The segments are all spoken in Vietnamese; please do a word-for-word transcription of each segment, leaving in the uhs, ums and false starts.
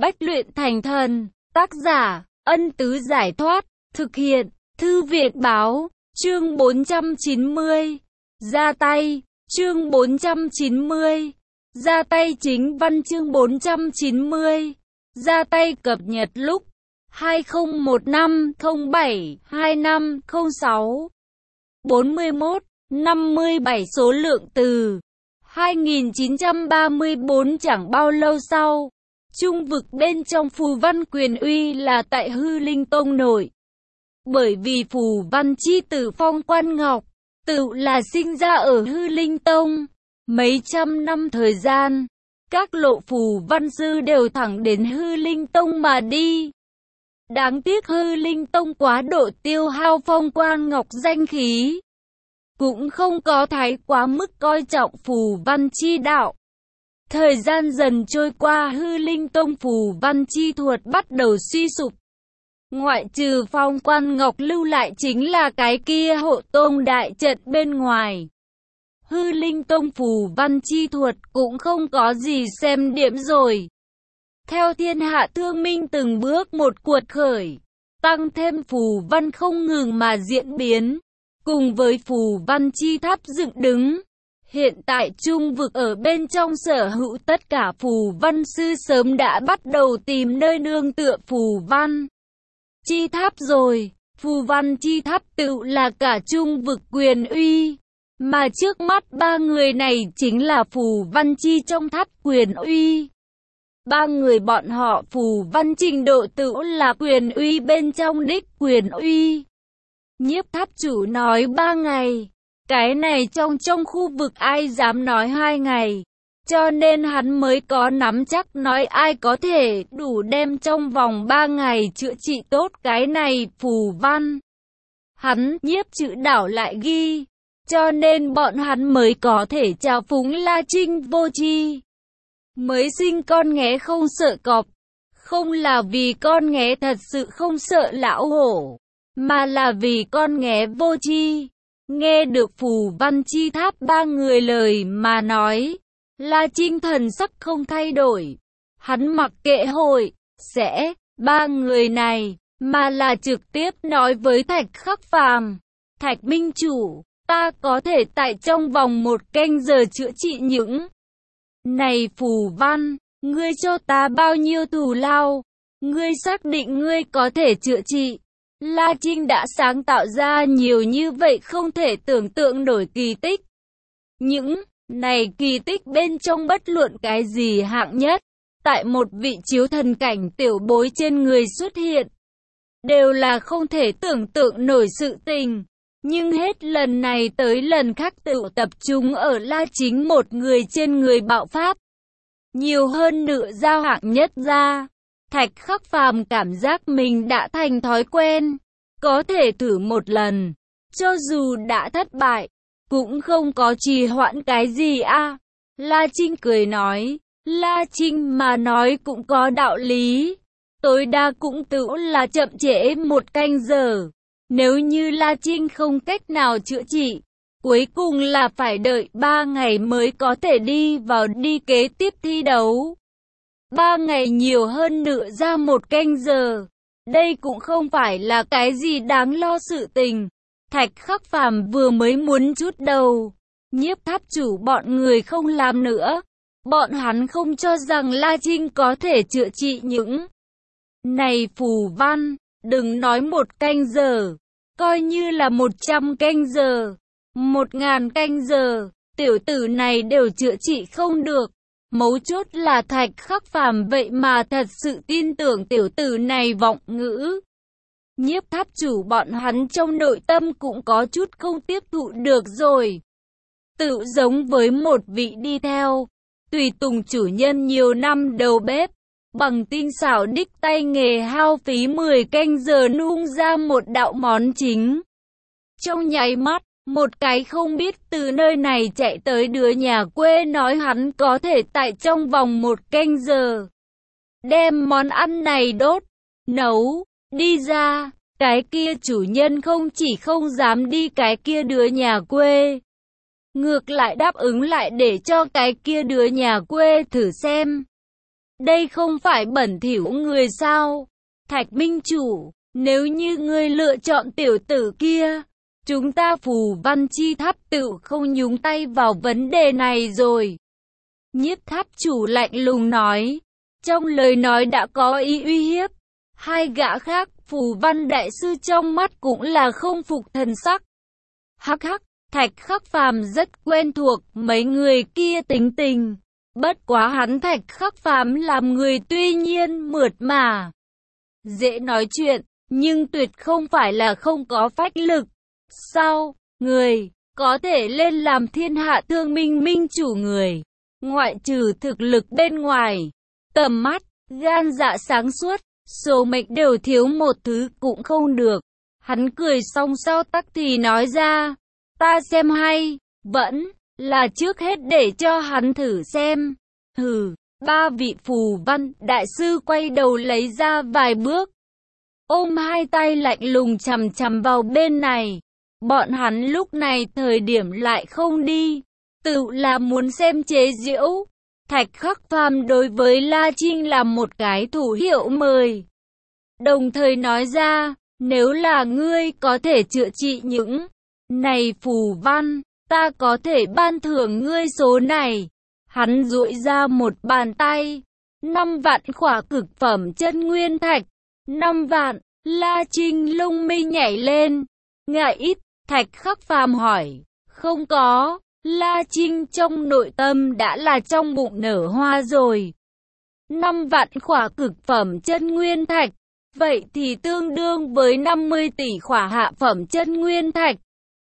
Bách luyện thành thần. Tác giả, Ân Tứ Giải Thoát. Thực hiện, Thư Việt Báo. Chương bốn trăm chín mươi. Ra tay. Chương bốn trăm chín mươi. Ra tay chính văn chương bốn trăm chín mươi. Ra tay cập nhật lúc hai không một năm không bảy hai năm không sáu. bốn mươi mốt, năm mươi bảy số lượng từ. hai nghìn chín trăm ba mươi bốn chẳng bao lâu sau, trung vực bên trong phù văn quyền uy là tại Hư Linh Tông nội. Bởi vì phù văn chi tử Phong Quan Ngọc, tự là sinh ra ở Hư Linh Tông. Mấy trăm năm thời gian, các lộ phù văn sư đều thẳng đến Hư Linh Tông mà đi. Đáng tiếc Hư Linh Tông quá độ tiêu hao Phong Quan Ngọc danh khí, cũng không có thái quá mức coi trọng phù văn chi đạo. Thời gian dần trôi qua, Hư Linh Tông phù văn chi thuật bắt đầu suy sụp. Ngoại trừ Phong Quan Ngọc lưu lại chính là cái kia hộ tông đại trận bên ngoài. Hư Linh Tông phù văn chi thuật cũng không có gì xem điểm rồi. Theo thiên hạ thương minh từng bước một cuột khởi, tăng thêm phù văn không ngừng mà diễn biến, cùng với phù văn chi tháp dựng đứng. Hiện tại trung vực ở bên trong sở hữu tất cả phù văn sư sớm đã bắt đầu tìm nơi nương tựa phù văn chi tháp rồi. Phù văn chi tháp tự là cả trung vực quyền uy, mà trước mắt ba người này chính là phù văn chi trong tháp quyền uy. Ba người bọn họ phù văn trình độ tự là quyền uy bên trong đích quyền uy. Nhiếp tháp chủ nói ba ngày, cái này trong trong khu vực ai dám nói hai ngày, cho nên hắn mới có nắm chắc nói ai có thể đủ đem trong vòng ba ngày chữa trị tốt cái này phù văn. Hắn nhiếp chữ đảo lại ghi, cho nên bọn hắn mới có thể chào phúng La Trinh vô tri. Mới sinh con nghé không sợ cọp, không là vì con nghé thật sự không sợ lão hổ, mà là vì con nghé vô tri. Nghe được phù văn chi tháp ba người lời mà nói, La Trinh thần sắc không thay đổi. Hắn mặc kệ hội, sẽ, ba người này, mà là trực tiếp nói với Thạch Khắc Phàm. Thạch Minh Chủ, ta có thể tại trong vòng một canh giờ chữa trị những này phù văn, ngươi cho ta bao nhiêu thù lao? Ngươi xác định ngươi có thể chữa trị? La Trinh đã sáng tạo ra nhiều như vậy không thể tưởng tượng nổi kỳ tích. Những này kỳ tích bên trong bất luận cái gì hạng nhất, tại một vị chiếu thần cảnh tiểu bối trên người xuất hiện, đều là không thể tưởng tượng nổi sự tình. Nhưng hết lần này tới lần khác tự tập trung ở La Chính một người trên người bạo pháp. Nhiều hơn nửa giao hạng nhất ra, Thạch Khắc Phàm cảm giác mình đã thành thói quen, có thể thử một lần, cho dù đã thất bại, cũng không có trì hoãn cái gì a. À. La Trinh cười nói, La Trinh mà nói cũng có đạo lý, tối đa cũng tự là chậm trễ một canh giờ. Nếu như La Trinh không cách nào chữa trị, cuối cùng là phải đợi ba ngày mới có thể đi vào đi kế tiếp thi đấu. Ba ngày nhiều hơn nửa ra một canh giờ. Đây cũng không phải là cái gì đáng lo sự tình. Thạch Khắc Phàm vừa mới muốn chút đầu. Nhiếp tháp chủ bọn người không làm nữa. Bọn hắn không cho rằng La Trinh có thể chữa trị những này phù văn. Đừng nói một canh giờ, coi như là một trăm canh giờ, một ngàn canh giờ, tiểu tử này đều chữa trị không được. Mấu chốt là Thạch Khắc Phàm vậy mà thật sự tin tưởng tiểu tử này vọng ngữ. Nhiếp tháp chủ bọn hắn trong nội tâm cũng có chút không tiếp thụ được rồi. Tự giống với một vị đi theo, tùy tùng chủ nhân nhiều năm đầu bếp, bằng tinh xảo đích tay nghề hao phí mười canh giờ nung ra một đạo món chính. Trong nháy mắt, một cái không biết từ nơi này chạy tới đứa nhà quê nói hắn có thể tại trong vòng một canh giờ đem món ăn này đốt, nấu, đi ra. Cái kia chủ nhân không chỉ không dám đi cái kia đứa nhà quê, ngược lại đáp ứng lại để cho cái kia đứa nhà quê thử xem. Đây không phải bẩn thỉu người sao? Thạch minh chủ, nếu như ngươi lựa chọn tiểu tử kia, chúng ta Phù Văn Chi Tháp tự không nhúng tay vào vấn đề này rồi. Nhiếp tháp chủ lạnh lùng nói, trong lời nói đã có ý uy hiếp. Hai gã khác, Phù Văn Đại Sư trong mắt cũng là không phục thần sắc. Hắc hắc, Thạch Khắc Phàm rất quen thuộc mấy người kia tính tình. Bất quá hắn Thạch Khắc Phàm làm người tuy nhiên mượt mà, dễ nói chuyện, nhưng tuyệt không phải là không có phách lực. Sao, người, có thể lên làm thiên hạ thương minh minh chủ người, ngoại trừ thực lực bên ngoài, tầm mắt, gan dạ sáng suốt, số mệnh đều thiếu một thứ cũng không được. Hắn cười xong sau tắc thì nói ra, ta xem hay, vẫn là trước hết để cho hắn thử xem. Hừ, ba vị Phù Văn Đại Sư quay đầu lấy ra vài bước, ôm hai tay lạnh lùng chằm chằm vào bên này. Bọn hắn lúc này thời điểm lại không đi, tự là muốn xem chế giễu. Thạch Khắc Phàm đối với La Trinh là một cái thủ hiệu mời, đồng thời nói ra, nếu là ngươi có thể chữa trị những này phù văn, ta có thể ban thưởng ngươi số này. Hắn duỗi ra một bàn tay, năm vạn khỏa cực phẩm chân nguyên thạch. Năm vạn, La Trinh lông mi nhảy lên. Ngại ít, Thạch Khắc Phàm hỏi. Không có, La Trinh trong nội tâm đã là trong bụng nở hoa rồi. Năm vạn khỏa cực phẩm chân nguyên thạch, vậy thì tương đương với năm mươi tỷ khỏa hạ phẩm chân nguyên thạch.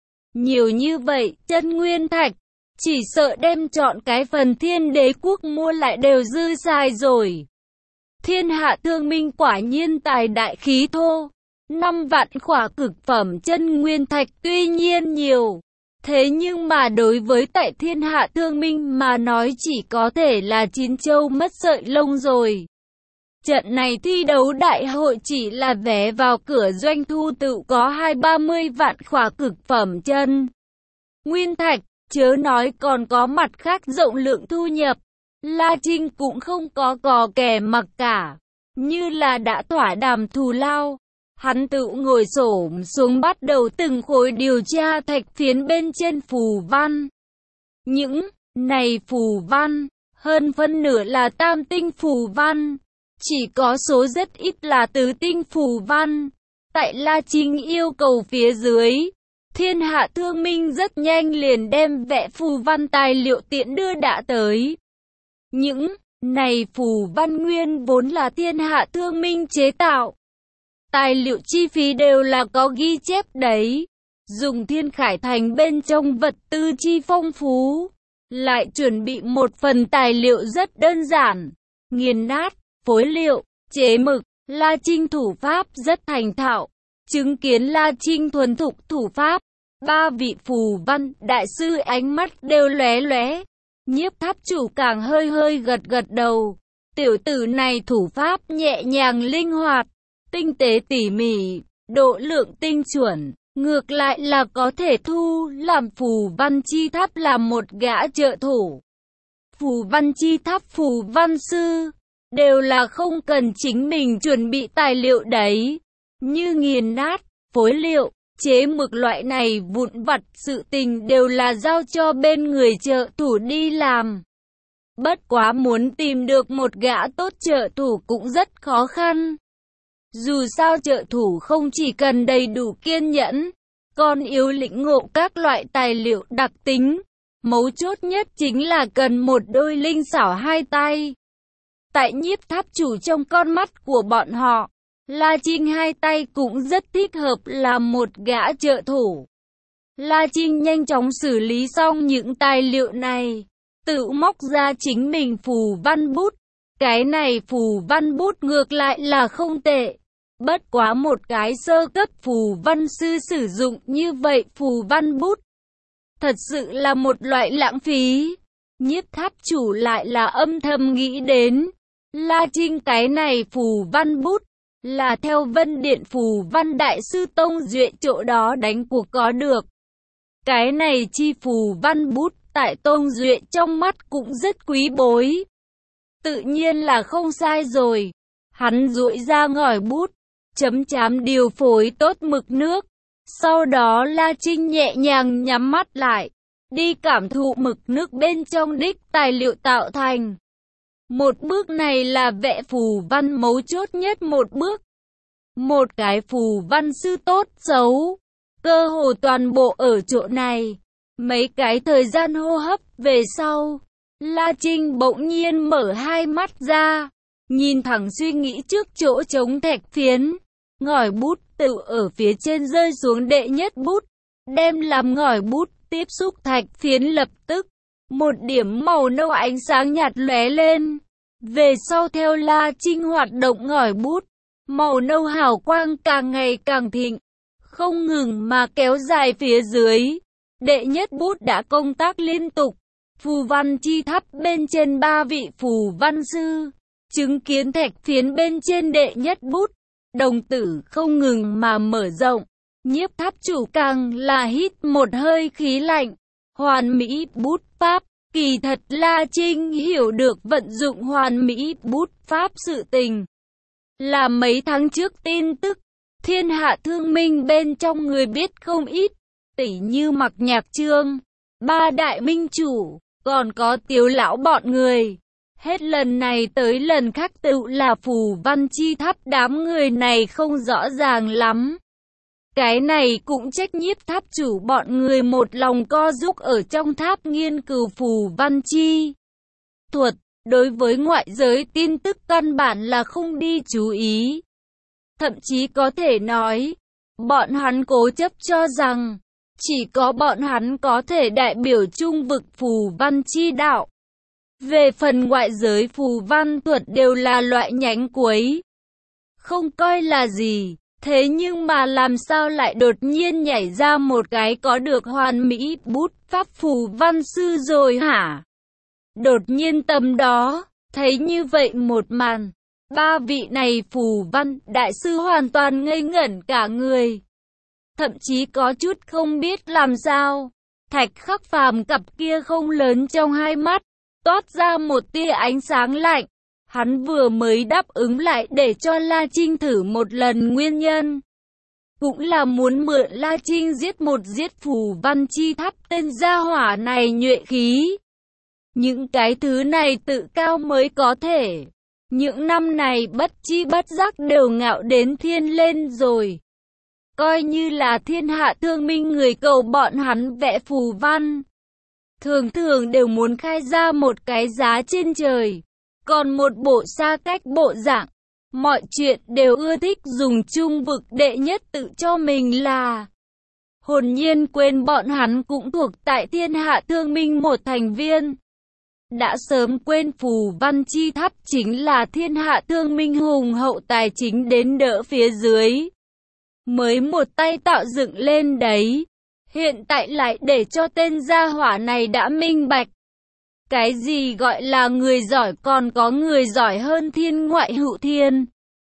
Nhiều như vậy, chân nguyên thạch, chỉ sợ đem chọn cái phần Thiên Đế quốc mua lại đều dư xài rồi. Thiên hạ thương minh quả nhiên tài đại khí thô. Năm vạn khỏa cực phẩm chân nguyên thạch tuy nhiên nhiều, thế nhưng mà đối với tại thiên hạ thương minh mà nói chỉ có thể là chín châu mất sợi lông rồi. Trận này thi đấu đại hội chỉ là vé vào cửa doanh thu tự có hai ba mươi vạn khỏa cực phẩm chân nguyên thạch, chớ nói còn có mặt khác rộng lượng thu nhập. La Trinh cũng không có cò kè mặc cả, như là đã thỏa đàm thù lao. Hắn tự ngồi xổm xuống bắt đầu từng khối điều tra thạch phiến bên trên phù văn. Những này phù văn, hơn phân nửa là tam tinh phù văn, chỉ có số rất ít là tứ tinh phù văn. Tại La Trinh yêu cầu phía dưới, thiên hạ thương minh rất nhanh liền đem vẽ phù văn tài liệu tiện đưa đã tới. Những này phù văn nguyên vốn là thiên hạ thương minh chế tạo, tài liệu chi phí đều là có ghi chép đấy. Dùng Thiên Khải Thành bên trong vật tư chi phong phú, lại chuẩn bị một phần tài liệu rất đơn giản, nghiền nát, phối liệu, chế mực. La Trinh thủ pháp rất thành thạo. Chứng kiến La Trinh thuần thục thủ pháp, ba vị Phù Văn Đại Sư ánh mắt đều lóe lóe. Nhiếp tháp chủ càng hơi hơi gật gật đầu. Tiểu tử này thủ pháp nhẹ nhàng linh hoạt, tinh tế tỉ mỉ, độ lượng tinh chuẩn, ngược lại là có thể thu làm Phù Văn Chi Tháp làm một gã trợ thủ. Phù Văn Chi Tháp Phù Văn Sư đều là không cần chính mình chuẩn bị tài liệu đấy, như nghiền nát, phối liệu, chế mực loại này vụn vặt sự tình đều là giao cho bên người trợ thủ đi làm. Bất quá muốn tìm được một gã tốt trợ thủ cũng rất khó khăn. Dù sao trợ thủ không chỉ cần đầy đủ kiên nhẫn, còn yếu lĩnh ngộ các loại tài liệu đặc tính. Mấu chốt nhất chính là cần một đôi linh xảo hai tay. Tại Nhiếp tháp chủ trong con mắt của bọn họ, La Trinh hai tay cũng rất thích hợp làm một gã trợ thủ. La Trinh nhanh chóng xử lý xong những tài liệu này, tự móc ra chính mình phù văn bút. Cái này phù văn bút ngược lại là không tệ. Bất quá một cái sơ cấp phù văn sư sử dụng như vậy phù văn bút, thật sự là một loại lãng phí. Nhiếp tháp chủ lại là âm thầm nghĩ đến, La Trinh cái này phù văn bút, là theo Vân Điện Phù Văn Đại Sư Tông Duệ chỗ đó đánh cuộc có được. Cái này chi phù văn bút, tại Tông Duệ trong mắt cũng rất quý bối. Tự nhiên là không sai rồi. Hắn duỗi ra ngòi bút, chấm chám điều phối tốt mực nước. Sau đó La Trinh nhẹ nhàng nhắm mắt lại, đi cảm thụ mực nước bên trong đích tài liệu tạo thành. Một bước này là vẽ phù văn mấu chốt nhất một bước. Một cái phù văn sư tốt xấu, cơ hồ toàn bộ ở chỗ này. Mấy cái thời gian hô hấp về sau, La Trinh bỗng nhiên mở hai mắt ra, nhìn thẳng suy nghĩ trước chỗ trống thạch phiến. Ngòi bút tự ở phía trên rơi xuống đệ nhất bút, đem làm ngòi bút tiếp xúc thạch phiến lập tức. Một điểm màu nâu ánh sáng nhạt lóe lên. Về sau theo La Trinh hoạt động ngòi bút, màu nâu hào quang càng ngày càng thịnh, không ngừng mà kéo dài phía dưới. Đệ nhất bút đã công tác liên tục, phù văn chi tháp bên trên ba vị phù văn sư, chứng kiến thạch phiến bên trên đệ nhất bút, đồng tử không ngừng mà mở rộng. Nhiếp tháp chủ càng là hít một hơi khí lạnh, hoàn mỹ bút pháp. Kỳ thật La Trinh hiểu được vận dụng hoàn mỹ bút pháp sự tình. Là mấy tháng trước tin tức, thiên hạ thương minh bên trong người biết không ít, tỉ như Mặc Nhạc Trương, ba đại minh chủ, còn có Tiếu lão bọn người. Hết lần này tới lần khác tự là phù văn chi tháp, đám người này không rõ ràng lắm. Cái này cũng trách nhiếp tháp chủ bọn người một lòng co giúp ở trong tháp nghiên cứu phù văn chi thuật, đối với ngoại giới tin tức căn bản là không đi chú ý. Thậm chí có thể nói, bọn hắn cố chấp cho rằng, chỉ có bọn hắn có thể đại biểu trung vực phù văn chi đạo. Về phần ngoại giới phù văn thuật đều là loại nhánh cuối, không coi là gì. Thế nhưng mà làm sao lại đột nhiên nhảy ra một cái có được hoàn mỹ bút pháp phù văn sư rồi hả? Đột nhiên tầm đó, thấy như vậy một màn, ba vị này phù văn đại sư hoàn toàn ngây ngẩn cả người. Thậm chí có chút không biết làm sao. Thạch Khắc Phàm cặp kia không lớn trong hai mắt, toát ra một tia ánh sáng lạnh. Hắn vừa mới đáp ứng lại để cho La Trinh thử một lần nguyên nhân, cũng là muốn mượn La Trinh giết một giết phù văn chi tháp tên gia hỏa này nhuệ khí. Những cái thứ này tự cao mới có thể. Những năm này bất chi bất giác đều ngạo đến thiên lên rồi. Coi như là thiên hạ thương minh người cầu bọn hắn vẽ phù văn, thường thường đều muốn khai ra một cái giá trên trời. Còn một bộ xa cách bộ dạng, mọi chuyện đều ưa thích dùng trung vực đệ nhất tự cho mình là. Hồn nhiên quên bọn hắn cũng thuộc tại thiên hạ thương minh một thành viên. Đã sớm quên phù văn chi tháp chính là thiên hạ thương minh hùng hậu tài chính đến đỡ phía dưới. Mới một tay tạo dựng lên đấy. Hiện tại lại để cho tên gia hỏa này đã minh bạch. Cái gì gọi là người giỏi, còn có người giỏi hơn thiên ngoại hữu thiên.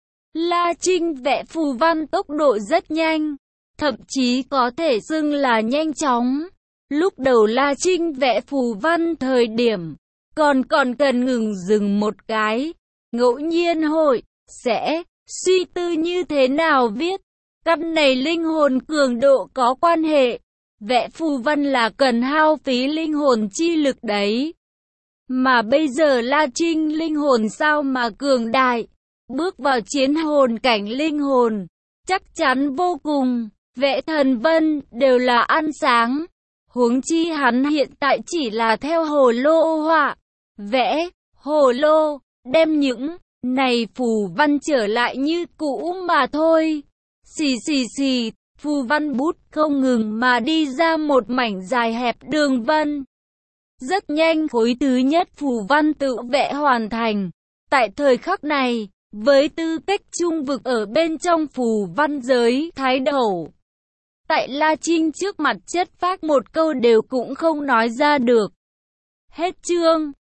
La Trinh vẽ phù văn tốc độ rất nhanh, thậm chí có thể xưng là nhanh chóng. Lúc đầu La Trinh vẽ phù văn thời điểm, còn còn cần ngừng dừng một cái, ngẫu nhiên hội, sẽ, suy tư như thế nào viết. Căn này linh hồn cường độ có quan hệ, vẽ phù văn là cần hao phí linh hồn chi lực đấy. Mà bây giờ La Trinh linh hồn sao mà cường đại, bước vào chiến hồn cảnh linh hồn, chắc chắn vô cùng, vẽ thần vân đều là ăn sáng. Huống chi hắn hiện tại chỉ là theo hồ lô họa, vẽ, hồ lô, đem những này phù văn trở lại như cũ mà thôi. Xì xì xì, phù văn bút không ngừng mà đi ra một mảnh dài hẹp đường vân. Rất nhanh khối thứ nhất phù văn tự vẽ hoàn thành. Tại thời khắc này, với tư cách trung vực ở bên trong phù văn giới thái đầu, tại La Trinh trước mặt chất phác một câu đều cũng không nói ra được. Hết chương.